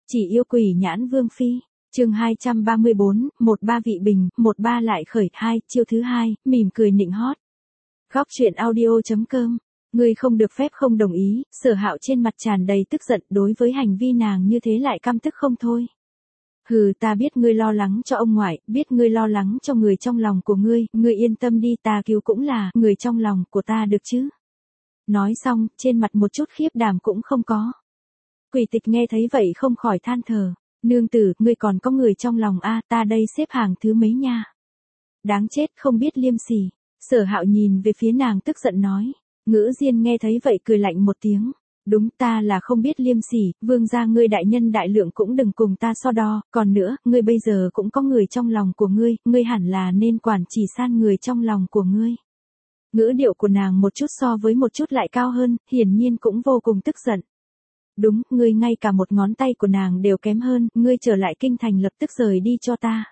Chỉ yêu quỷ nhãn vương phi. Chương 234, 13 vị bình, 13 lại khởi 2, chiêu thứ 2, mỉm cười nịnh hót. Góc truyện audio.com. Ngươi không được phép không đồng ý. Sở Hạo trên mặt tràn đầy tức giận, đối với hành vi nàng như thế lại căm tức không thôi. Hừ, ta biết ngươi lo lắng cho ông ngoại, biết ngươi lo lắng cho người trong lòng của ngươi yên tâm đi, ta cứu cũng là người trong lòng của ta được chứ. Nói xong, trên mặt một chút khiếp đảm cũng không có. Quỷ Tịch nghe thấy vậy không khỏi than thở, nương tử, ngươi còn có người trong lòng a, ta đây xếp hàng thứ mấy nha. Đáng chết, không biết liêm sỉ. Sở Hạo nhìn về phía nàng tức giận nói. Ngữ Diên nghe thấy vậy cười lạnh một tiếng. Đúng, ta là không biết liêm sỉ, vương gia ngươi đại nhân đại lượng cũng đừng cùng ta so đo, còn nữa, ngươi bây giờ cũng có người trong lòng của ngươi hẳn là nên quản chỉ san người trong lòng của ngươi. Ngữ điệu của nàng một chút so với một chút lại cao hơn, hiển nhiên cũng vô cùng tức giận. Đúng, ngươi ngay cả một ngón tay của nàng đều kém hơn, ngươi trở lại kinh thành lập tức rời đi cho ta.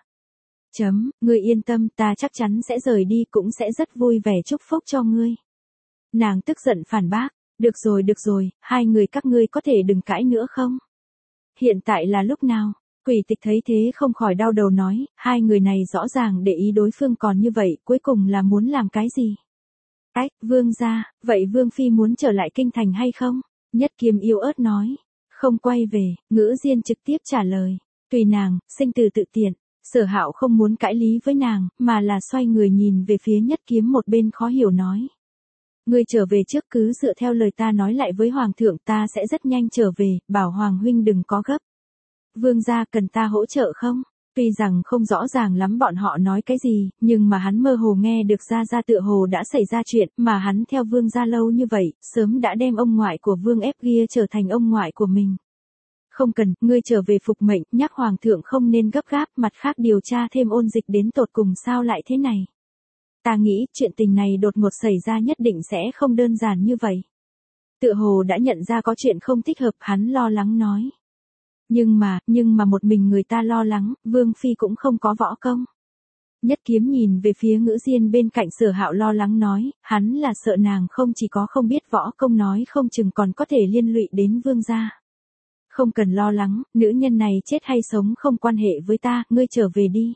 Ngươi yên tâm, ta chắc chắn sẽ rời đi, cũng sẽ rất vui vẻ chúc phúc cho ngươi. Nàng tức giận phản bác, được rồi, hai người các ngươi có thể đừng cãi nữa không? Hiện tại là lúc nào? Quỷ Tịch thấy thế không khỏi đau đầu nói, hai người này rõ ràng để ý đối phương còn như vậy, cuối cùng là muốn làm cái gì? Vương gia, vậy Vương Phi muốn trở lại kinh thành hay không? Nhất Kiếm yếu ớt nói, không quay về. Ngữ Diên trực tiếp trả lời, tùy nàng, sinh từ tự tiện. Sở Hạo không muốn cãi lý với nàng, mà là xoay người nhìn về phía Nhất Kiếm một bên khó hiểu nói. Ngươi trở về trước, cứ dựa theo lời ta nói lại với Hoàng thượng, ta sẽ rất nhanh trở về, bảo Hoàng huynh đừng có gấp. Vương gia cần ta hỗ trợ không? Tuy rằng không rõ ràng lắm bọn họ nói cái gì, nhưng mà hắn mơ hồ nghe được ra tựa hồ đã xảy ra chuyện, mà hắn theo vương gia lâu như vậy, sớm đã đem ông ngoại của vương ép kia trở thành ông ngoại của mình. Không cần, ngươi trở về phục mệnh, nhắc Hoàng thượng không nên gấp gáp, mặt khác điều tra thêm ôn dịch đến tột cùng sao lại thế này. Ta nghĩ, chuyện tình này đột ngột xảy ra nhất định sẽ không đơn giản như vậy. Tựa hồ đã nhận ra có chuyện không thích hợp, hắn lo lắng nói. Nhưng mà một mình người ta lo lắng, Vương Phi cũng không có võ công. Nhất Kiếm nhìn về phía Ngữ Diên bên cạnh Sở Hạo lo lắng nói, hắn là sợ nàng không chỉ có không biết võ công, nói không chừng còn có thể liên lụy đến vương gia. Không cần lo lắng, nữ nhân này chết hay sống không quan hệ với ta, ngươi trở về đi.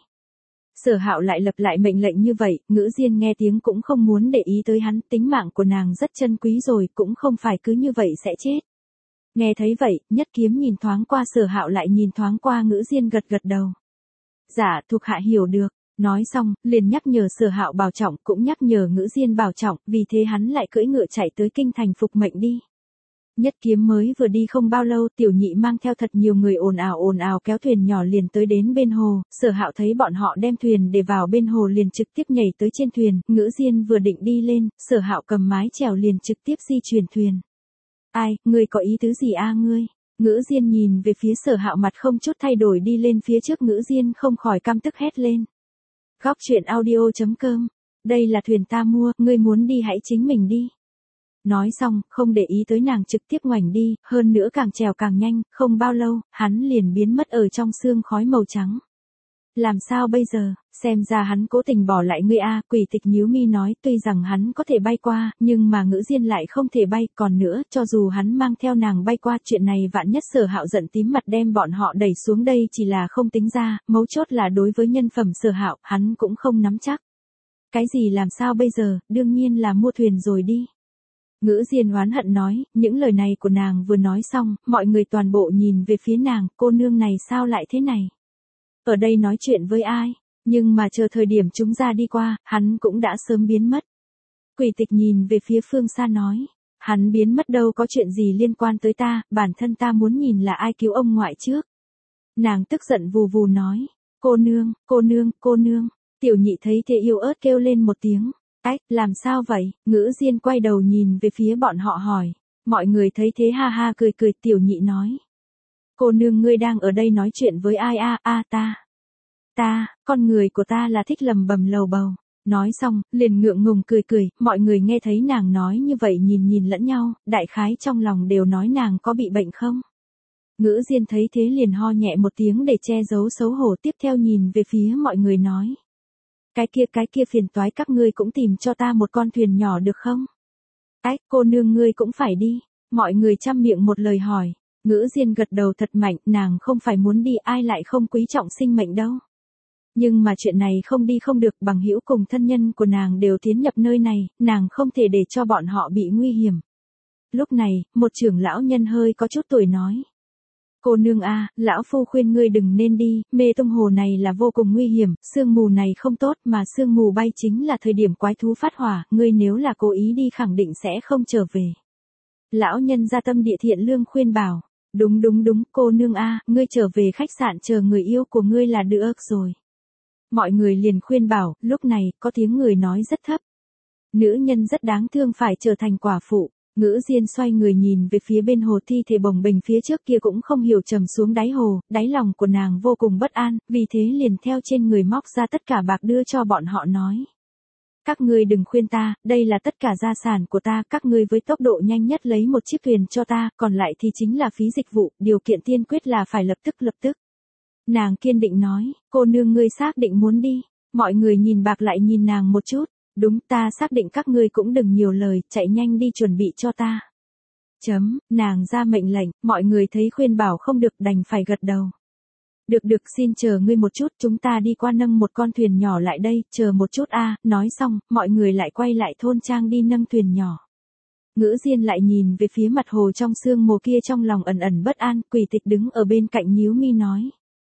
Sở Hạo lại lặp lại mệnh lệnh như vậy, Ngữ Diên nghe tiếng cũng không muốn để ý tới hắn, tính mạng của nàng rất chân quý rồi, cũng không phải cứ như vậy sẽ chết. Nghe thấy vậy, Nhất Kiếm nhìn thoáng qua Sở Hạo lại nhìn thoáng qua Ngữ Diên gật gật đầu. Dạ, thuộc hạ hiểu được. Nói xong, liền nhắc nhở Sở Hạo bảo trọng, cũng nhắc nhở Ngữ Diên bảo trọng, vì thế hắn lại cưỡi ngựa chạy tới kinh thành phục mệnh đi. Nhất Kiếm mới vừa đi không bao lâu, Tiểu Nhị mang theo thật nhiều người ồn ào kéo thuyền nhỏ liền tới đến bên hồ. Sở Hạo thấy bọn họ đem thuyền để vào bên hồ liền trực tiếp nhảy tới trên thuyền. Ngữ Diên vừa định đi lên, Sở Hạo cầm mái chèo liền trực tiếp di chuyển thuyền. Ai, ngươi có ý tứ gì a ngươi? Ngữ Diên nhìn về phía Sở Hạo, mặt không chút thay đổi đi lên phía trước. Ngữ Diên không khỏi căm tức hét lên. Góc truyện audio.com. Đây là thuyền ta mua, ngươi muốn đi hãy chính mình đi. Nói xong, không để ý tới nàng trực tiếp ngoảnh đi, hơn nữa càng trèo càng nhanh, không bao lâu, hắn liền biến mất ở trong sương khói màu trắng. Làm sao bây giờ, xem ra hắn cố tình bỏ lại ngươi a. Quỷ Tịch nhíu mi nói, tuy rằng hắn có thể bay qua, nhưng mà Ngữ Diên lại không thể bay, còn nữa, cho dù hắn mang theo nàng bay qua, chuyện này vạn nhất Sở Hạo giận tím mặt đem bọn họ đẩy xuống đây chỉ là không tính ra, mấu chốt là đối với nhân phẩm Sở Hạo, hắn cũng không nắm chắc. Cái gì làm sao bây giờ, đương nhiên là mua thuyền rồi đi. Ngữ Diên oán hận nói, những lời này của nàng vừa nói xong, mọi người toàn bộ nhìn về phía nàng, cô nương này sao lại thế này? Ở đây nói chuyện với ai? Nhưng mà chờ thời điểm chúng ra đi qua, hắn cũng đã sớm biến mất. Quỷ Tịch nhìn về phía phương xa nói, hắn biến mất đâu có chuyện gì liên quan tới ta, bản thân ta muốn nhìn là ai cứu ông ngoại trước. Nàng tức giận vù vù nói, cô nương. Tiểu Nhị thấy thế yếu ớt kêu lên một tiếng. Làm sao vậy? Ngữ Diên quay đầu nhìn về phía bọn họ hỏi. Mọi người thấy thế ha ha cười, Tiểu Nhị nói. Cô nương ngươi đang ở đây nói chuyện với ai a? Ta, con người của ta là thích lầm bầm lầu bầu. Nói xong, liền ngượng ngùng cười, mọi người nghe thấy nàng nói như vậy nhìn lẫn nhau, đại khái trong lòng đều nói nàng có bị bệnh không? Ngữ Diên thấy thế liền ho nhẹ một tiếng để che giấu xấu hổ, tiếp theo nhìn về phía mọi người nói. Cái kia phiền toái các ngươi cũng tìm cho ta một con thuyền nhỏ được không? Cô nương ngươi cũng phải đi. Mọi người chăm miệng một lời hỏi. Ngữ Diên gật đầu thật mạnh, nàng không phải muốn đi, ai lại không quý trọng sinh mệnh đâu. Nhưng mà chuyện này không đi không được, bằng hữu cùng thân nhân của nàng đều tiến nhập nơi này, nàng không thể để cho bọn họ bị nguy hiểm. Lúc này, một trưởng lão nhân hơi có chút tuổi nói. Cô nương a, lão phu khuyên ngươi đừng nên đi, mê tung hồ này là vô cùng nguy hiểm, sương mù này không tốt mà sương mù bay chính là thời điểm quái thú phát hỏa, ngươi nếu là cố ý đi khẳng định sẽ không trở về. Lão nhân gia tâm địa thiện lương khuyên bảo. Đúng, cô nương a, ngươi trở về khách sạn chờ người yêu của ngươi là được rồi. Mọi người liền khuyên bảo, lúc này, có tiếng người nói rất thấp. Nữ nhân rất đáng thương phải trở thành quả phụ. Ngữ Diên xoay người nhìn về phía bên hồ thi thể bồng bềnh phía trước kia cũng không hiểu trầm xuống đáy hồ, đáy lòng của nàng vô cùng bất an, vì thế liền theo trên người móc ra tất cả bạc đưa cho bọn họ nói. Các ngươi đừng khuyên ta, đây là tất cả gia sản của ta, các ngươi với tốc độ nhanh nhất lấy một chiếc thuyền cho ta, còn lại thì chính là phí dịch vụ, điều kiện tiên quyết là phải lập tức. Nàng kiên định nói, cô nương ngươi xác định muốn đi, mọi người nhìn bạc lại nhìn nàng một chút, đúng ta xác định các ngươi cũng đừng nhiều lời, chạy nhanh đi chuẩn bị cho ta. Nàng ra mệnh lệnh, mọi người thấy khuyên bảo không được đành phải gật đầu. Được xin chờ ngươi một chút, chúng ta đi qua nâng một con thuyền nhỏ lại đây, chờ một chút a. Nói xong, mọi người lại quay lại thôn trang đi nâng thuyền nhỏ. Ngữ Diên lại nhìn về phía mặt hồ trong sương mù kia trong lòng ẩn ẩn bất an, Quỷ Tịch đứng ở bên cạnh nhíu mi nói.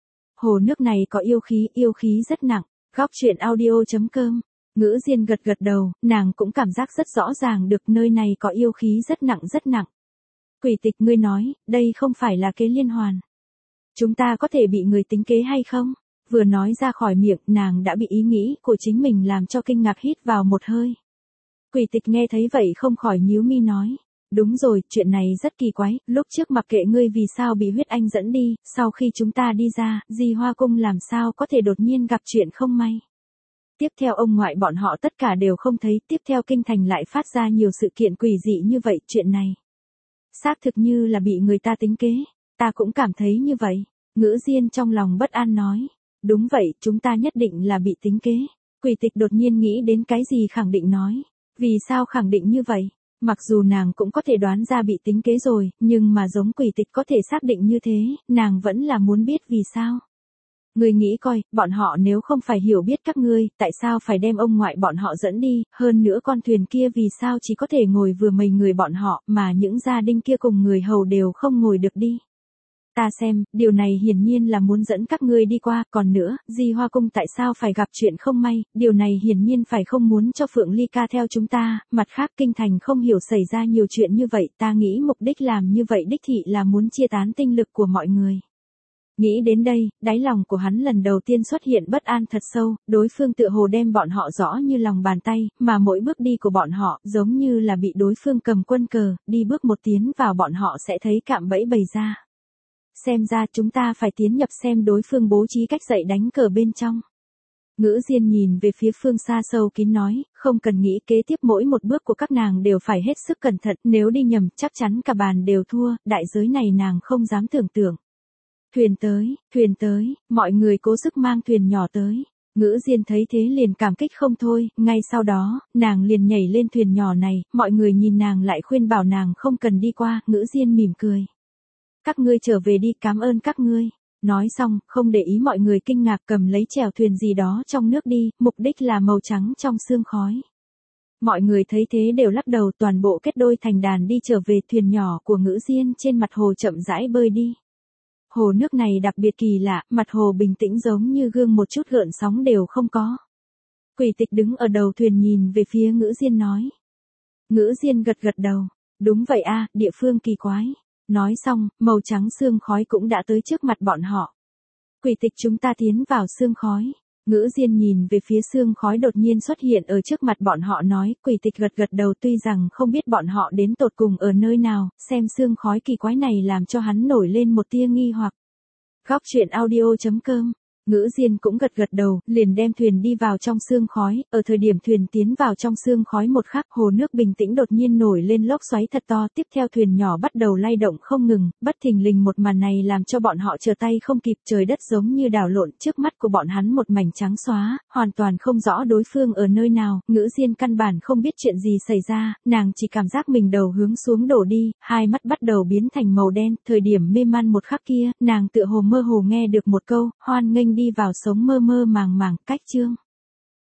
Hồ nước này có yêu khí rất nặng, góc truyện audio.com. Ngữ Diên gật đầu, nàng cũng cảm giác rất rõ ràng được nơi này có yêu khí rất nặng. Quỷ Tịch ngươi nói, đây không phải là kế liên hoàn. Chúng ta có thể bị người tính kế hay không? Vừa nói ra khỏi miệng, nàng đã bị ý nghĩ của chính mình làm cho kinh ngạc hít vào một hơi. Quỷ Tịch nghe thấy vậy không khỏi nhíu mi nói. Đúng rồi, chuyện này rất kỳ quái, lúc trước mặc kệ ngươi vì sao bị huyết anh dẫn đi, sau khi chúng ta đi ra, Di Hoa Cung làm sao có thể đột nhiên gặp chuyện không may. Tiếp theo ông ngoại bọn họ tất cả đều không thấy, tiếp theo kinh thành lại phát ra nhiều sự kiện quỷ dị như vậy, chuyện này. Xác thực như là bị người ta tính kế, ta cũng cảm thấy như vậy. Ngữ Diên trong lòng bất an nói. Đúng vậy, chúng ta nhất định là bị tính kế. Quỷ Tịch đột nhiên nghĩ đến cái gì khẳng định nói. Vì sao khẳng định như vậy? Mặc dù nàng cũng có thể đoán ra bị tính kế rồi, nhưng mà giống Quỷ Tịch có thể xác định như thế, nàng vẫn là muốn biết vì sao. Ngươi nghĩ coi, bọn họ nếu không phải hiểu biết các ngươi, tại sao phải đem ông ngoại bọn họ dẫn đi, hơn nữa con thuyền kia vì sao chỉ có thể ngồi vừa mấy người bọn họ, mà những gia đình kia cùng người hầu đều không ngồi được đi. Ta xem, điều này hiển nhiên là muốn dẫn các ngươi đi qua, còn nữa, Di Hoa Cung tại sao phải gặp chuyện không may, điều này hiển nhiên phải không muốn cho Phượng Ly Ca theo chúng ta, mặt khác kinh thành không hiểu xảy ra nhiều chuyện như vậy, ta nghĩ mục đích làm như vậy đích thị là muốn chia tán tinh lực của mọi người. Nghĩ đến đây, đáy lòng của hắn lần đầu tiên xuất hiện bất an thật sâu, đối phương tựa hồ đem bọn họ rõ như lòng bàn tay, mà mỗi bước đi của bọn họ giống như là bị đối phương cầm quân cờ, đi bước một tiến vào bọn họ sẽ thấy cạm bẫy bày ra. Xem ra chúng ta phải tiến nhập xem đối phương bố trí cách dạy đánh cờ bên trong. Ngữ Diên nhìn về phía phương xa sâu kín nói, không cần nghĩ kế tiếp mỗi một bước của các nàng đều phải hết sức cẩn thận, nếu đi nhầm chắc chắn cả bàn đều thua, đại giới này nàng không dám tưởng tượng. Thuyền tới, mọi người cố sức mang thuyền nhỏ tới. Ngữ Diên thấy thế liền cảm kích không thôi, ngay sau đó, nàng liền nhảy lên thuyền nhỏ này, mọi người nhìn nàng lại khuyên bảo nàng không cần đi qua, Ngữ Diên mỉm cười. Các ngươi trở về đi, cảm ơn các ngươi. Nói xong, không để ý mọi người kinh ngạc cầm lấy chèo thuyền gì đó trong nước đi, mục đích là màu trắng trong sương khói. Mọi người thấy thế đều lắc đầu toàn bộ kết đôi thành đàn đi trở về thuyền nhỏ của Ngữ Diên trên mặt hồ chậm rãi bơi đi. Hồ nước này đặc biệt kỳ lạ, mặt hồ bình tĩnh giống như gương một chút gợn sóng đều không có. Quỷ Tịch đứng ở đầu thuyền nhìn về phía Ngữ Diên nói. Ngữ Diên gật đầu. Đúng vậy a, địa phương kỳ quái. Nói xong, màu trắng sương khói cũng đã tới trước mặt bọn họ. Quỷ Tịch chúng ta tiến vào sương khói. Ngữ Diên nhìn về phía sương khói đột nhiên xuất hiện ở trước mặt bọn họ nói, Quỷ Tịch gật đầu tuy rằng không biết bọn họ đến tột cùng ở nơi nào, xem sương khói kỳ quái này làm cho hắn nổi lên một tia nghi hoặc. Góc truyện audio.com Ngữ Diên cũng gật gật đầu, liền đem thuyền đi vào trong sương khói, ở thời điểm thuyền tiến vào trong sương khói một khắc, hồ nước bình tĩnh đột nhiên nổi lên lốc xoáy thật to, tiếp theo thuyền nhỏ bắt đầu lay động không ngừng, bất thình lình một màn này làm cho bọn họ trở tay không kịp, trời đất giống như đảo lộn, trước mắt của bọn hắn một mảnh trắng xóa, hoàn toàn không rõ đối phương ở nơi nào, Ngữ Diên căn bản không biết chuyện gì xảy ra, nàng chỉ cảm giác mình đầu hướng xuống đổ đi, hai mắt bắt đầu biến thành màu đen, thời điểm mê man một khắc kia, nàng tựa hồ mơ hồ nghe được một câu, hoan nghênh đi vào sống mơ mơ màng màng, cách chương.